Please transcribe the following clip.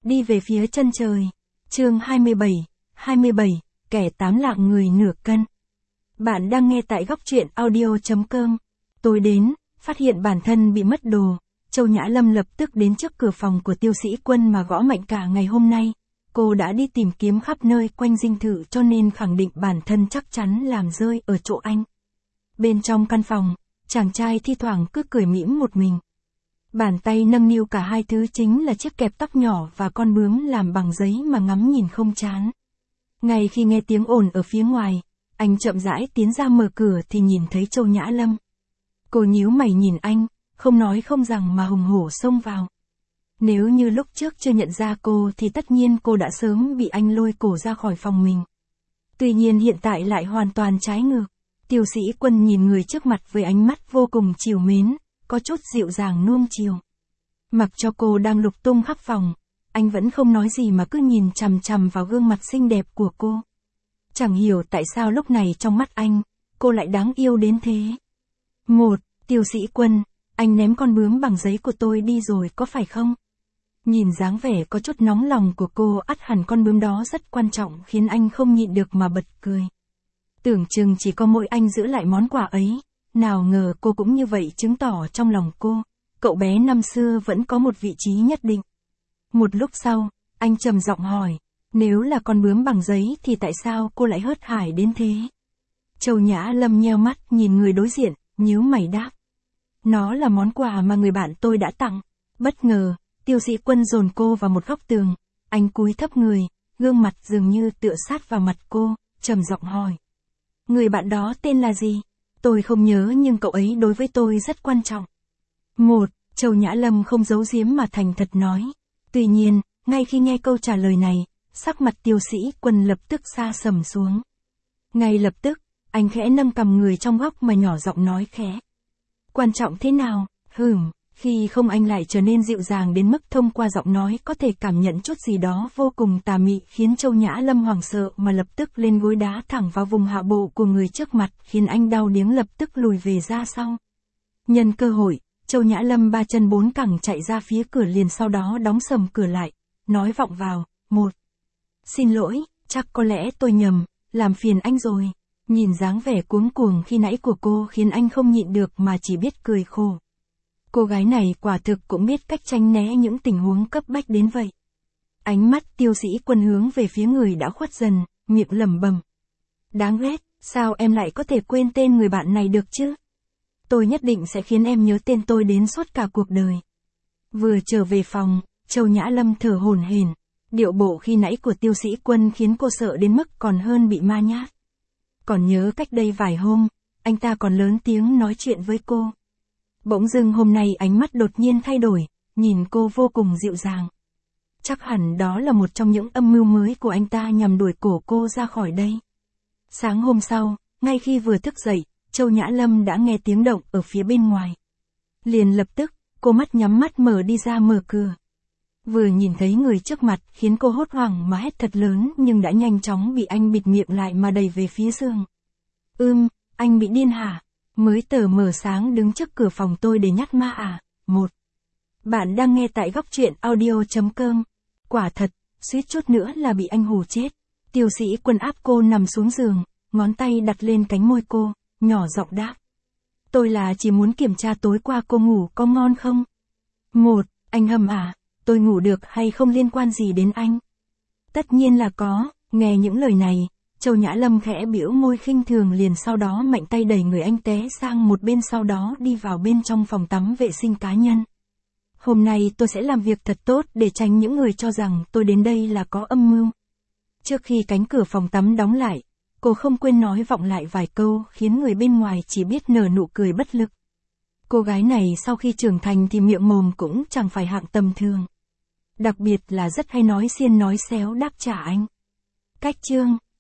đi về phía chân trời. Chương 27, kẻ tám lạng người nửa cân. Bạn đang nghe tại góc truyện audio.com. Tôi đến, phát hiện bản thân bị mất đồ, Châu Nhã Lâm lập tức đến trước cửa phòng của Tiêu Sĩ Quân mà gõ mạnh cả ngày hôm nay. Cô đã đi tìm kiếm khắp nơi quanh dinh thự cho nên khẳng định bản thân chắc chắn làm rơi ở chỗ anh. Bên trong căn phòng, chàng trai thi thoảng cứ cười mỉm một mình. Bàn tay nâng niu cả hai thứ chính là chiếc kẹp tóc nhỏ và con bướm làm bằng giấy mà ngắm nhìn không chán. Ngay khi nghe tiếng ồn ở phía ngoài, anh chậm rãi tiến ra mở cửa thì nhìn thấy Châu Nhã Lâm. Cô nhíu mày nhìn anh, không nói không rằng mà hùng hổ xông vào. Nếu như lúc trước chưa nhận ra cô thì tất nhiên cô đã sớm bị anh lôi cổ ra khỏi phòng mình. Tuy nhiên hiện tại lại hoàn toàn trái ngược. Tiêu Sĩ Quân nhìn người trước mặt với ánh mắt vô cùng trìu mến, có chút dịu dàng nuông chiều. Mặc cho cô đang lục tung khắp phòng, anh vẫn không nói gì mà cứ nhìn chằm chằm vào gương mặt xinh đẹp của cô. Chẳng hiểu tại sao lúc này trong mắt anh, cô lại đáng yêu đến thế. Tiêu Sĩ Quân, anh ném con bướm bằng giấy của tôi đi rồi có phải không? Nhìn dáng vẻ có chút nóng lòng của cô, ắt hẳn con bướm đó rất quan trọng khiến anh không nhịn được mà bật cười. Tưởng chừng chỉ có mỗi anh giữ lại món quà ấy, nào ngờ cô cũng như vậy, chứng tỏ trong lòng cô, cậu bé năm xưa vẫn có một vị trí nhất định. Một lúc sau, anh trầm giọng hỏi, nếu là con bướm bằng giấy thì tại sao cô lại hớt hải đến thế? Châu Nhã Lâm nheo mắt nhìn người đối diện, nhíu mày đáp. Nó là món quà mà người bạn tôi đã tặng. Bất ngờ, Tiêu Sĩ Quân dồn cô vào một góc tường, anh cúi thấp người, gương mặt dường như tựa sát vào mặt cô, trầm giọng hỏi. Người bạn đó tên là gì? Tôi không nhớ nhưng cậu ấy đối với tôi rất quan trọng. Châu Nhã Lâm không giấu giếm mà thành thật nói. Tuy nhiên, ngay khi nghe câu trả lời này, sắc mặt Tiêu Sĩ Quân lập tức sa sầm xuống. Ngay lập tức, anh khẽ nâng cằm người trong góc mà nhỏ giọng nói khẽ. Quan trọng thế nào? Khi không anh lại trở nên dịu dàng đến mức thông qua giọng nói có thể cảm nhận chút gì đó vô cùng tà mị, khiến Châu Nhã Lâm hoảng sợ mà lập tức lên gối đá thẳng vào vùng hạ bộ của người trước mặt, khiến anh đau điếng lập tức lùi về ra sau. Nhân cơ hội, Châu Nhã Lâm ba chân bốn cẳng chạy ra phía cửa, liền sau đó đóng sầm cửa lại, nói vọng vào. Xin lỗi, chắc có lẽ tôi nhầm, làm phiền anh rồi. Nhìn dáng vẻ cuống cuồng khi nãy của cô khiến anh không nhịn được mà chỉ biết cười khổ. Cô gái này quả thực cũng biết cách tránh né những tình huống cấp bách đến vậy. Ánh mắt Tiêu Sĩ Quân hướng về phía người đã khuất dần, miệng lẩm bẩm. Đáng ghét, sao em lại có thể quên tên người bạn này được chứ? Tôi nhất định sẽ khiến em nhớ tên tôi đến suốt cả cuộc đời. Vừa trở về phòng, Châu Nhã Lâm thở hổn hển. Điệu bộ khi nãy của Tiêu Sĩ Quân khiến cô sợ đến mức còn hơn bị ma nhát. Còn nhớ cách đây vài hôm, anh ta còn lớn tiếng nói chuyện với cô. Bỗng dưng hôm nay ánh mắt đột nhiên thay đổi, nhìn cô vô cùng dịu dàng. Chắc hẳn đó là một trong những âm mưu mới của anh ta nhằm đuổi cổ cô ra khỏi đây. Sáng hôm sau, ngay khi vừa thức dậy, Châu Nhã Lâm đã nghe tiếng động ở phía bên ngoài. Liền lập tức, cô mắt nhắm mắt mở đi ra mở cửa. Vừa nhìn thấy người trước mặt khiến cô hốt hoảng mà hét thật lớn, nhưng đã nhanh chóng bị anh bịt miệng lại mà đẩy về phía giường. Anh bị điên hả? Mới tờ mờ sáng đứng trước cửa phòng tôi để nhát ma à? Bạn đang nghe tại góc truyện audio.com. Quả thật, suýt chút nữa là bị anh hù chết. Tiêu Sĩ Quân áp cô nằm xuống giường, ngón tay đặt lên cánh môi cô, nhỏ giọng đáp. Tôi là chỉ muốn kiểm tra tối qua cô ngủ có ngon không? Anh hầm à? Tôi ngủ được hay không liên quan gì đến anh? Tất nhiên là có. Nghe những lời này, Châu Nhã Lâm khẽ bĩu môi khinh thường, liền sau đó mạnh tay đẩy người anh té sang một bên, sau đó đi vào bên trong phòng tắm vệ sinh cá nhân. Hôm nay tôi sẽ làm việc thật tốt để tránh những người cho rằng tôi đến đây là có âm mưu. Trước khi cánh cửa phòng tắm đóng lại, cô không quên nói vọng lại vài câu khiến người bên ngoài chỉ biết nở nụ cười bất lực. Cô gái này sau khi trưởng thành thì miệng mồm cũng chẳng phải hạng tầm thường. Đặc biệt là rất hay nói xiên nói xéo đáp trả anh. Cách chương